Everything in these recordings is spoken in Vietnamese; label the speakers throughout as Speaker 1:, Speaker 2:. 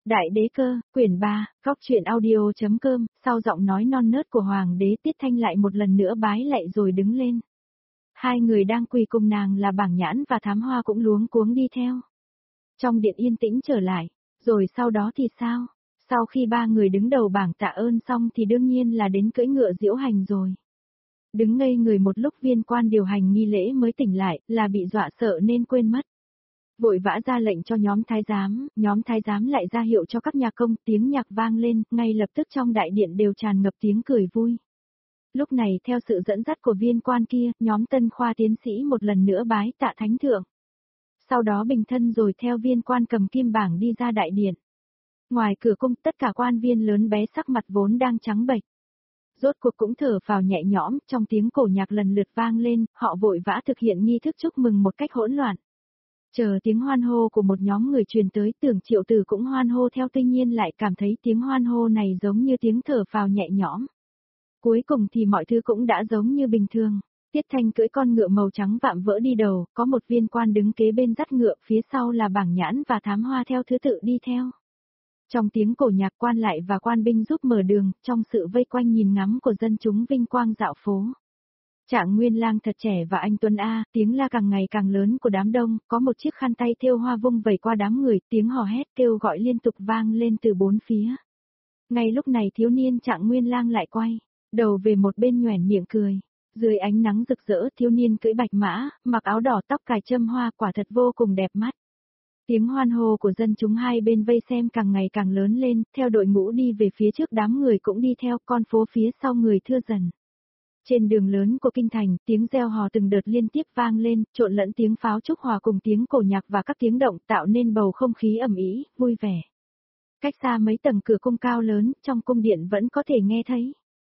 Speaker 1: Đại đế cơ, quyển 3, góc truyện audio.com, sau giọng nói non nớt của hoàng đế Tiết Thanh lại một lần nữa bái lạy rồi đứng lên. Hai người đang quỳ cùng nàng là Bảng Nhãn và Thám Hoa cũng luống cuống đi theo. Trong điện yên tĩnh trở lại, rồi sau đó thì sao? Sau khi ba người đứng đầu bảng tạ ơn xong thì đương nhiên là đến cưỡi ngựa diễu hành rồi. Đứng ngây người một lúc viên quan điều hành nghi lễ mới tỉnh lại, là bị dọa sợ nên quên mất. Vội vã ra lệnh cho nhóm thái giám lại ra hiệu cho các nhạc công, tiếng nhạc vang lên, ngay lập tức trong đại điện đều tràn ngập tiếng cười vui. Lúc này theo sự dẫn dắt của viên quan kia, nhóm tân khoa tiến sĩ một lần nữa bái tạ thánh thượng. Sau đó bình thân rồi theo viên quan cầm kim bảng đi ra đại điện. Ngoài cửa cung tất cả quan viên lớn bé sắc mặt vốn đang trắng bệch. Rốt cuộc cũng thở phào nhẹ nhõm, trong tiếng cổ nhạc lần lượt vang lên, họ vội vã thực hiện nghi thức chúc mừng một cách hỗn loạn. Chờ tiếng hoan hô của một nhóm người truyền tới, Tưởng Triệu Tử cũng hoan hô theo, tuy nhiên lại cảm thấy tiếng hoan hô này giống như tiếng thở phào nhẹ nhõm. Cuối cùng thì mọi thứ cũng đã giống như bình thường. Tiết Thanh cưỡi con ngựa màu trắng vạm vỡ đi đầu, có một viên quan đứng kế bên dắt ngựa, phía sau là Bảng Nhãn và Thám Hoa theo thứ tự đi theo. Trong tiếng cổ nhạc quan lại và quan binh giúp mở đường, trong sự vây quanh nhìn ngắm của dân chúng vinh quang dạo phố. Trạng Nguyên Lang thật trẻ và anh Tuấn A, tiếng la càng ngày càng lớn của đám đông, có một chiếc khăn tay thêu hoa vung vẩy qua đám người, tiếng hò hét kêu gọi liên tục vang lên từ bốn phía. Ngay lúc này thiếu niên Trạng Nguyên Lang lại quay đầu về một bên nhoẻn miệng cười. Dưới ánh nắng rực rỡ, thiếu niên cưỡi bạch mã, mặc áo đỏ tóc cài châm hoa, quả thật vô cùng đẹp mắt. Tiếng hoan hô của dân chúng hai bên vây xem càng ngày càng lớn lên, theo đội ngũ đi về phía trước đám người cũng đi theo, con phố phía sau người thưa dần. Trên đường lớn của kinh thành, tiếng reo hò từng đợt liên tiếp vang lên, trộn lẫn tiếng pháo trúc hòa cùng tiếng cổ nhạc và các tiếng động tạo nên bầu không khí ầm ĩ, vui vẻ. Cách xa mấy tầng cửa cung cao lớn, trong cung điện vẫn có thể nghe thấy.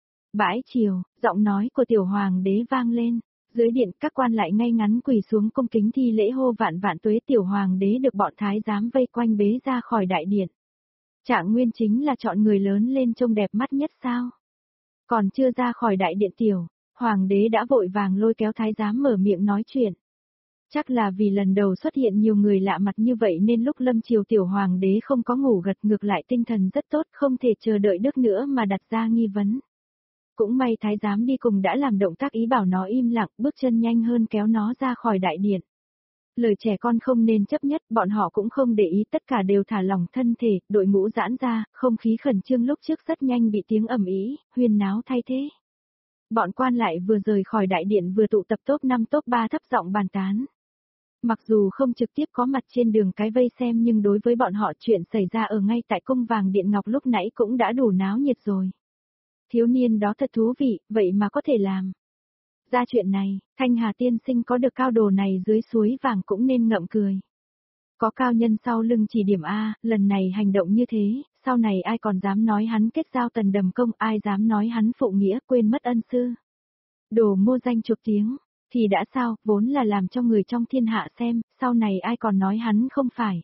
Speaker 1: Bãi chiều, giọng nói của tiểu hoàng đế vang lên. Dưới điện các quan lại ngay ngắn quỳ xuống cung kính thi lễ hô vạn vạn tuế, tiểu hoàng đế được bọn thái giám vây quanh bế ra khỏi đại điện. Trạng Nguyên chính là chọn người lớn lên trông đẹp mắt nhất sao? Còn chưa ra khỏi đại điện tiểu, hoàng đế đã vội vàng lôi kéo thái giám mở miệng nói chuyện. Chắc là vì lần đầu xuất hiện nhiều người lạ mặt như vậy nên lúc lâm chiều tiểu hoàng đế không có ngủ gật, ngược lại tinh thần rất tốt, không thể chờ đợi được nữa mà đặt ra nghi vấn. Cũng may thái giám đi cùng đã làm động tác ý bảo nó im lặng, bước chân nhanh hơn kéo nó ra khỏi đại điện. Lời trẻ con không nên chấp nhất, bọn họ cũng không để ý, tất cả đều thả lỏng thân thể, đội ngũ giãn ra, không khí khẩn trương lúc trước rất nhanh bị tiếng ầm ĩ, huyên náo thay thế. Bọn quan lại vừa rời khỏi đại điện vừa tụ tập top 5 top 3 thấp giọng bàn tán. Mặc dù không trực tiếp có mặt trên đường cái vây xem nhưng đối với bọn họ chuyện xảy ra ở ngay tại cung vàng điện ngọc lúc nãy cũng đã đủ náo nhiệt rồi. Thiếu niên đó thật thú vị, vậy mà có thể làm ra chuyện này, Thanh Hà tiên sinh có được cao đồ này dưới suối vàng cũng nên ngậm cười. Có cao nhân sau lưng chỉ điểm A, lần này hành động như thế, sau này ai còn dám nói hắn kết giao Tần Đầm Công, ai dám nói hắn phụ nghĩa quên mất ân sư. Đồ mua danh chuộc tiếng, thì đã sao, vốn là làm cho người trong thiên hạ xem, sau này ai còn nói hắn không phải.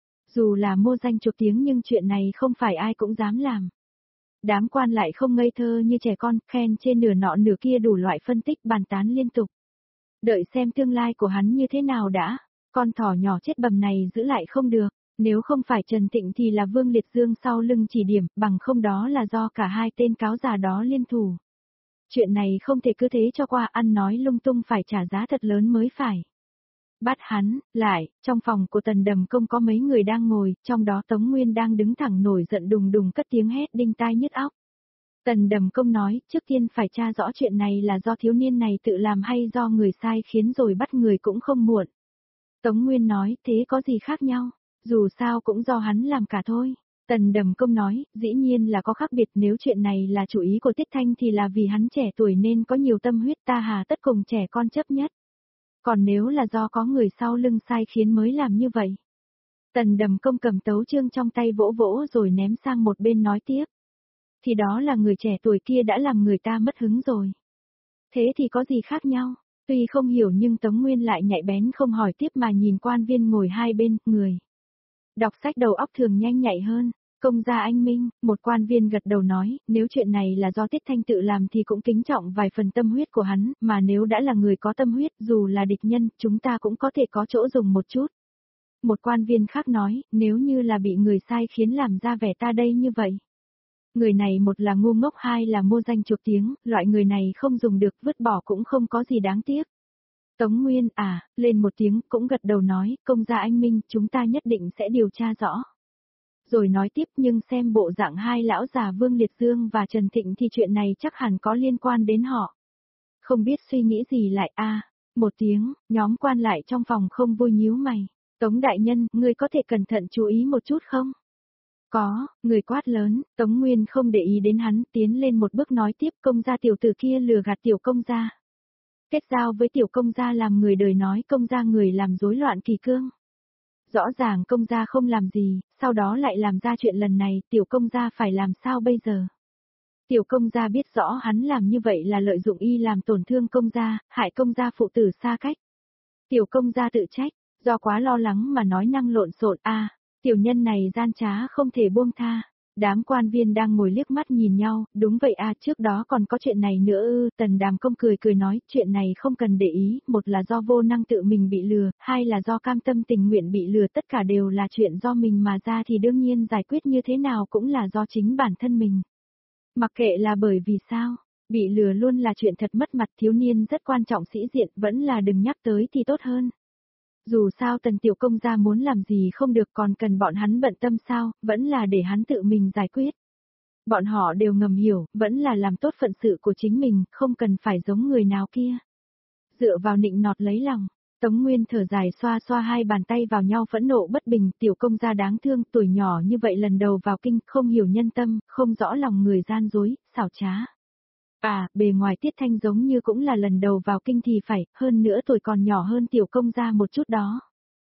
Speaker 1: Dù là mua danh chuộc tiếng nhưng chuyện này không phải ai cũng dám làm. Đám quan lại không ngây thơ như trẻ con, khen trên nửa nọ nửa kia đủ loại phân tích bàn tán liên tục. Đợi xem tương lai của hắn như thế nào đã, con thỏ nhỏ chết bầm này giữ lại không được, nếu không phải Trần Tịnh thì là Vương Liệt Dương sau lưng chỉ điểm, bằng không đó là do cả hai tên cáo già đó liên thủ. Chuyện này không thể cứ thế cho qua, ăn nói lung tung phải trả giá thật lớn mới phải. Bắt hắn, lại, trong phòng của Tần Đầm Công có mấy người đang ngồi, trong đó Tống Nguyên đang đứng thẳng nổi giận đùng đùng cất tiếng hét đinh tai nhức óc. Tần Đầm Công nói, trước tiên phải tra rõ chuyện này là do thiếu niên này tự làm hay do người sai khiến rồi bắt người cũng không muộn. Tống Nguyên nói, thế có gì khác nhau, dù sao cũng do hắn làm cả thôi. Tần Đầm Công nói, dĩ nhiên là có khác biệt, nếu chuyện này là chủ ý của Tiết Thanh thì là vì hắn trẻ tuổi nên có nhiều tâm huyết, ta hà tất cùng trẻ con chấp nhất. Còn nếu là do có người sau lưng sai khiến mới làm như vậy. Tần Đầm Công cầm tấu chương trong tay vỗ vỗ rồi ném sang một bên nói tiếp. Thì đó là người trẻ tuổi kia đã làm người ta mất hứng rồi. Thế thì có gì khác nhau? Tuy không hiểu nhưng Tống Nguyên lại nhạy bén không hỏi tiếp mà nhìn quan viên ngồi hai bên, người đọc sách đầu óc thường nhanh nhạy hơn. Công gia anh minh, một quan viên gật đầu nói, nếu chuyện này là do Tiết Thanh tự làm thì cũng kính trọng vài phần tâm huyết của hắn, mà nếu đã là người có tâm huyết, dù là địch nhân, chúng ta cũng có thể có chỗ dùng một chút. Một quan viên khác nói, nếu như là bị người sai khiến làm ra vẻ ta đây như vậy. Người này một là ngu ngốc, hai là mua danh chuộc tiếng, loại người này không dùng được, vứt bỏ cũng không có gì đáng tiếc. Tống Nguyên lên một tiếng cũng gật đầu nói, công gia anh minh, chúng ta nhất định sẽ điều tra rõ. Rồi nói tiếp, nhưng xem bộ dạng hai lão già Vương Liệt Dương và Trần Thịnh thì chuyện này chắc hẳn có liên quan đến họ. Không biết suy nghĩ gì lại một tiếng, nhóm quan lại trong phòng không vui nhíu mày. Tống đại nhân, ngươi có thể cẩn thận chú ý một chút không? Có, người quát lớn, Tống Nguyên không để ý đến hắn, tiến lên một bước nói tiếp, công gia tiểu tử kia lừa gạt tiểu công gia. Kết giao với tiểu công gia làm người đời nói công gia người làm rối loạn kỷ cương. Rõ ràng công gia không làm gì, sau đó lại làm ra chuyện lần này, tiểu công gia phải làm sao bây giờ? Tiểu công gia biết rõ hắn làm như vậy là lợi dụng y làm tổn thương công gia, hại công gia phụ tử xa cách. Tiểu công gia tự trách, do quá lo lắng mà nói năng lộn xộn tiểu nhân này gian trá không thể buông tha. Đám quan viên đang ngồi liếc mắt nhìn nhau, đúng vậy trước đó còn có chuyện này nữa Tần Đàm Công cười cười nói, chuyện này không cần để ý, một là do vô năng tự mình bị lừa, hai là do cam tâm tình nguyện bị lừa, tất cả đều là chuyện do mình mà ra thì đương nhiên giải quyết như thế nào cũng là do chính bản thân mình. Mặc kệ là bởi vì sao, bị lừa luôn là chuyện thật mất mặt, thiếu niên rất quan trọng sĩ diện, vẫn là đừng nhắc tới thì tốt hơn. Dù sao Tần tiểu công gia muốn làm gì không được, còn cần bọn hắn bận tâm sao, vẫn là để hắn tự mình giải quyết. Bọn họ đều ngầm hiểu, vẫn là làm tốt phận sự của chính mình, không cần phải giống người nào kia. Dựa vào nịnh nọt lấy lòng, Tống Nguyên thở dài xoa xoa hai bàn tay vào nhau phẫn nộ bất bình, tiểu công gia đáng thương, tuổi nhỏ như vậy lần đầu vào kinh, không hiểu nhân tâm, không rõ lòng người, gian dối, xảo trá. Bề ngoài Tiết Thanh giống như cũng là lần đầu vào kinh thì phải, hơn nữa tuổi còn nhỏ hơn tiểu công gia một chút đó.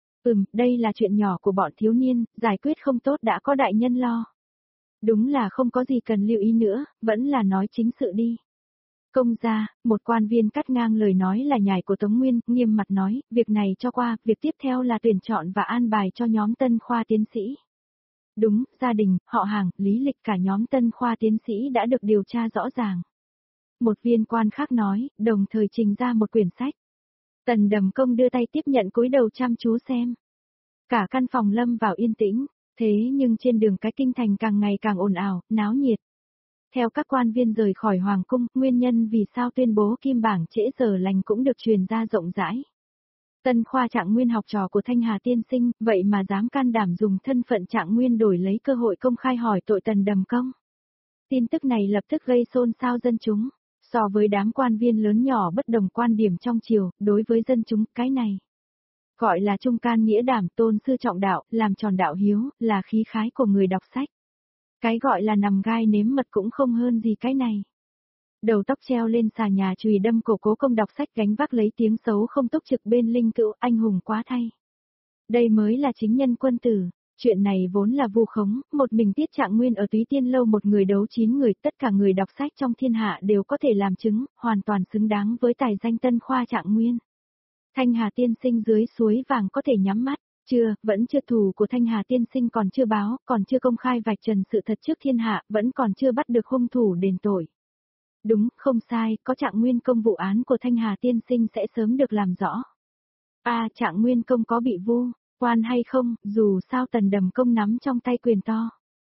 Speaker 1: Đây là chuyện nhỏ của bọn thiếu niên, giải quyết không tốt đã có đại nhân lo. Đúng là không có gì cần lưu ý nữa, vẫn là nói chính sự đi. Công gia, một quan viên cắt ngang lời nói là nhải của Tống Nguyên, nghiêm mặt nói, việc này cho qua, việc tiếp theo là tuyển chọn và an bài cho nhóm tân khoa tiến sĩ. Đúng, gia đình, họ hàng, lý lịch cả nhóm tân khoa tiến sĩ đã được điều tra rõ ràng. Một viên quan khác nói, đồng thời trình ra một quyển sách. Tần Đầm Công đưa tay tiếp nhận, cúi đầu chăm chú xem. Cả căn phòng lâm vào yên tĩnh, thế nhưng trên đường cái kinh thành càng ngày càng ồn ào, náo nhiệt. Theo các quan viên rời khỏi Hoàng cung, nguyên nhân vì sao tuyên bố kim bảng trễ giờ lành cũng được truyền ra rộng rãi. Tân khoa Trạng Nguyên học trò của Thanh Hà tiên sinh, vậy mà dám can đảm dùng thân phận Trạng Nguyên đổi lấy cơ hội công khai hỏi tội Tần Đầm Công. Tin tức này lập tức gây xôn xao dân chúng. So với đám quan viên lớn nhỏ bất đồng quan điểm trong triều, đối với dân chúng, cái này gọi là trung can nghĩa đảm, tôn sư trọng đạo, làm tròn đạo hiếu, là khí khái của người đọc sách. Cái gọi là nằm gai nếm mật cũng không hơn gì cái này. Đầu tóc treo lên xà nhà chùy đâm cổ Cố Công đọc sách gánh vác lấy tiếng xấu không túc trực bên linh cữu, anh hùng quá thay. Đây mới là chính nhân quân tử. Chuyện này vốn là vu khống, một mình Tiết Trạng Nguyên ở Túy Tiên Lâu một người đấu 9 người, tất cả người đọc sách trong thiên hạ đều có thể làm chứng, hoàn toàn xứng đáng với tài danh tân khoa Trạng Nguyên. Thanh Hà tiên sinh dưới suối vàng có thể nhắm mắt, vẫn chưa thù của Thanh Hà tiên sinh còn chưa báo, còn chưa công khai vạch trần sự thật trước thiên hạ, vẫn còn chưa bắt được hung thủ đền tội. Đúng, không sai, có Trạng Nguyên công vụ án của Thanh Hà tiên sinh sẽ sớm được làm rõ. Trạng Nguyên công có bị vu quan hay không, dù sao Tần Đầm Công nắm trong tay quyền to.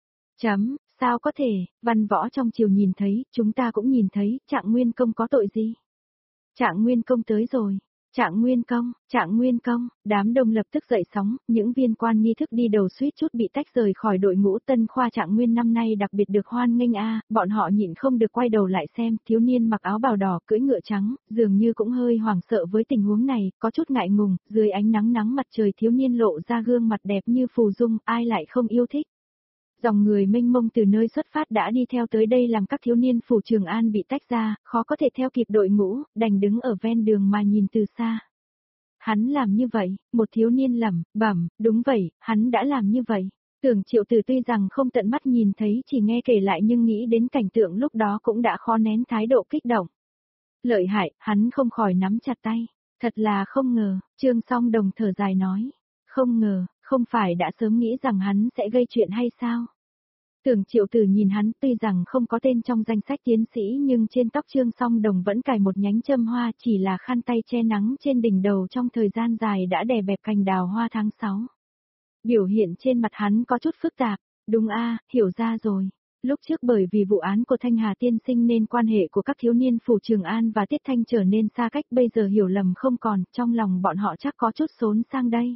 Speaker 1: Sao có thể, văn võ trong triều nhìn thấy, chúng ta cũng nhìn thấy, Trạng Nguyên công có tội gì? Trạng Nguyên công tới rồi. Trạng Nguyên công, đám đông lập tức dậy sóng, những viên quan nghi thức đi đầu suýt chút bị tách rời khỏi đội ngũ tân khoa Trạng Nguyên năm nay đặc biệt được hoan nghênh bọn họ nhịn không được quay đầu lại xem, thiếu niên mặc áo bào đỏ cưỡi ngựa trắng, dường như cũng hơi hoảng sợ với tình huống này, có chút ngại ngùng, dưới ánh nắng nắng mặt trời thiếu niên lộ ra gương mặt đẹp như phù dung, ai lại không yêu thích. Dòng người mênh mông từ nơi xuất phát đã đi theo tới đây làm các thiếu niên phủ Trường An bị tách ra, khó có thể theo kịp đội ngũ, đành đứng ở ven đường mà nhìn từ xa. Hắn làm như vậy, một thiếu niên lẩm bẩm, đúng vậy, hắn đã làm như vậy. Tưởng Triệu Tử tuy rằng không tận mắt nhìn thấy chỉ nghe kể lại nhưng nghĩ đến cảnh tượng lúc đó cũng đã khó nén thái độ kích động. Lợi hại, hắn không khỏi nắm chặt tay. Thật là không ngờ, Trương Song Đồng thở dài nói. Không ngờ, không phải đã sớm nghĩ rằng hắn sẽ gây chuyện hay sao? Tưởng Triệu Tử nhìn hắn, tuy rằng không có tên trong danh sách tiến sĩ nhưng trên tóc Trương Song Đồng vẫn cài một nhánh châm hoa, chỉ là khăn tay che nắng trên đỉnh đầu trong thời gian dài đã đè bẹp cành đào hoa tháng 6. Biểu hiện trên mặt hắn có chút phức tạp, đúng a, hiểu ra rồi. Lúc trước bởi vì vụ án của Thanh Hà tiên sinh nên quan hệ của các thiếu niên Phủ Trường An và Tiết Thanh trở nên xa cách, bây giờ hiểu lầm không còn, trong lòng bọn họ chắc có chút xốn sang đây.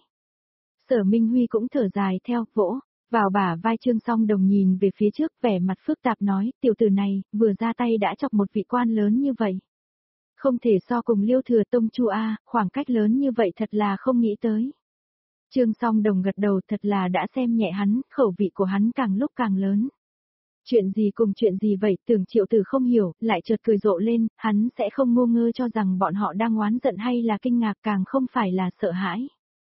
Speaker 1: Sở Minh Huy cũng thở dài theo, vỗ vào bả vai Trương Song Đồng nhìn về phía trước, vẻ mặt phức tạp nói, tiểu tử này, vừa ra tay đã chọc một vị quan lớn như vậy. Không thể so cùng Liêu Thừa Tông Chu a, khoảng cách lớn như vậy thật là không nghĩ tới. Trương Song Đồng gật đầu, thật là đã xem nhẹ hắn, khẩu vị của hắn càng lúc càng lớn. Chuyện gì cùng chuyện gì vậy, tưởng Triệu Tử không hiểu, lại chợt cười rộ lên, hắn sẽ không ngu ngơ cho rằng bọn họ đang oán giận hay là kinh ngạc, càng không phải là sợ hãi.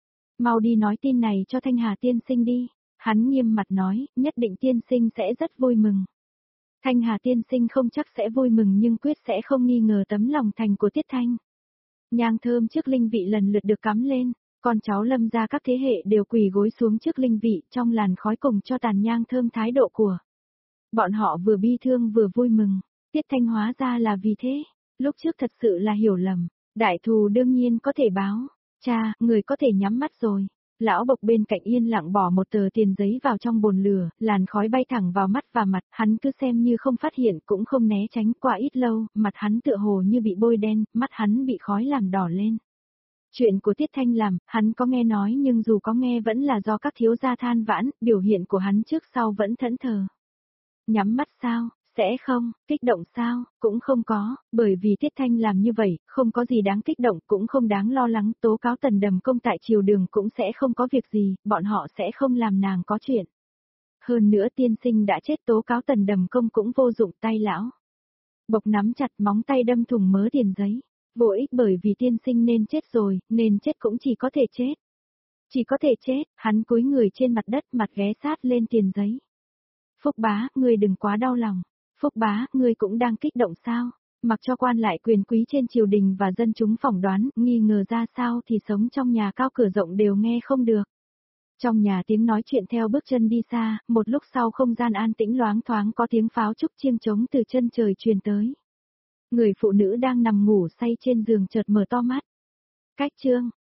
Speaker 1: Mau đi nói tin này cho Thanh Hà tiên sinh đi. Hắn nghiêm mặt nói, nhất định tiên sinh sẽ rất vui mừng. Thanh Hà tiên sinh không chắc sẽ vui mừng nhưng quyết sẽ không nghi ngờ tấm lòng thành của Tiết Thanh. Nhang thơm trước linh vị lần lượt được cắm lên, con cháu Lâm gia các thế hệ đều quỳ gối xuống trước linh vị, trong làn khói cùng cho tàn nhang thơm thái độ của. Bọn họ vừa bi thương vừa vui mừng, Tiết Thanh hóa ra là vì thế, lúc trước thật sự là hiểu lầm, đại thù đương nhiên có thể báo, cha, người có thể nhắm mắt rồi. Lão Bộc bên cạnh yên lặng bỏ một tờ tiền giấy vào trong bồn lửa, làn khói bay thẳng vào mắt và mặt, hắn cứ xem như không phát hiện cũng không né tránh, qua ít lâu, mặt hắn tựa hồ như bị bôi đen, mắt hắn bị khói làm đỏ lên. Chuyện của Tiết Thanh làm, hắn có nghe nói nhưng dù có nghe vẫn là do các thiếu gia than vãn, biểu hiện của hắn trước sau vẫn thẫn thờ. Nhắm mắt sao? Sẽ không, kích động sao, cũng không có, bởi vì Tiết Thanh làm như vậy, không có gì đáng kích động, cũng không đáng lo lắng, tố cáo Tần Đầm Công tại triều đường cũng sẽ không có việc gì, bọn họ sẽ không làm nàng có chuyện. Hơn nữa tiên sinh đã chết, tố cáo Tần Đầm Công cũng vô dụng, tay lão. Bộc nắm chặt móng tay đâm thủng mớ tiền giấy, vô ích, bởi vì tiên sinh nên chết rồi, nên chết cũng chỉ có thể chết. Chỉ có thể chết, hắn cúi người trên mặt đất, mặt ghé sát lên tiền giấy. Phúc bá, ngươi đừng quá đau lòng. Phúc bá, ngươi cũng đang kích động sao? Mặc cho quan lại quyền quý trên triều đình và dân chúng phỏng đoán, nghi ngờ ra sao thì sống trong nhà cao cửa rộng đều nghe không được. Trong nhà tiếng nói chuyện theo bước chân đi xa, một lúc sau không gian an tĩnh loáng thoáng có tiếng pháo trúc chiêng trống từ chân trời truyền tới. Người phụ nữ đang nằm ngủ say trên giường chợt mở to mắt. Cách chương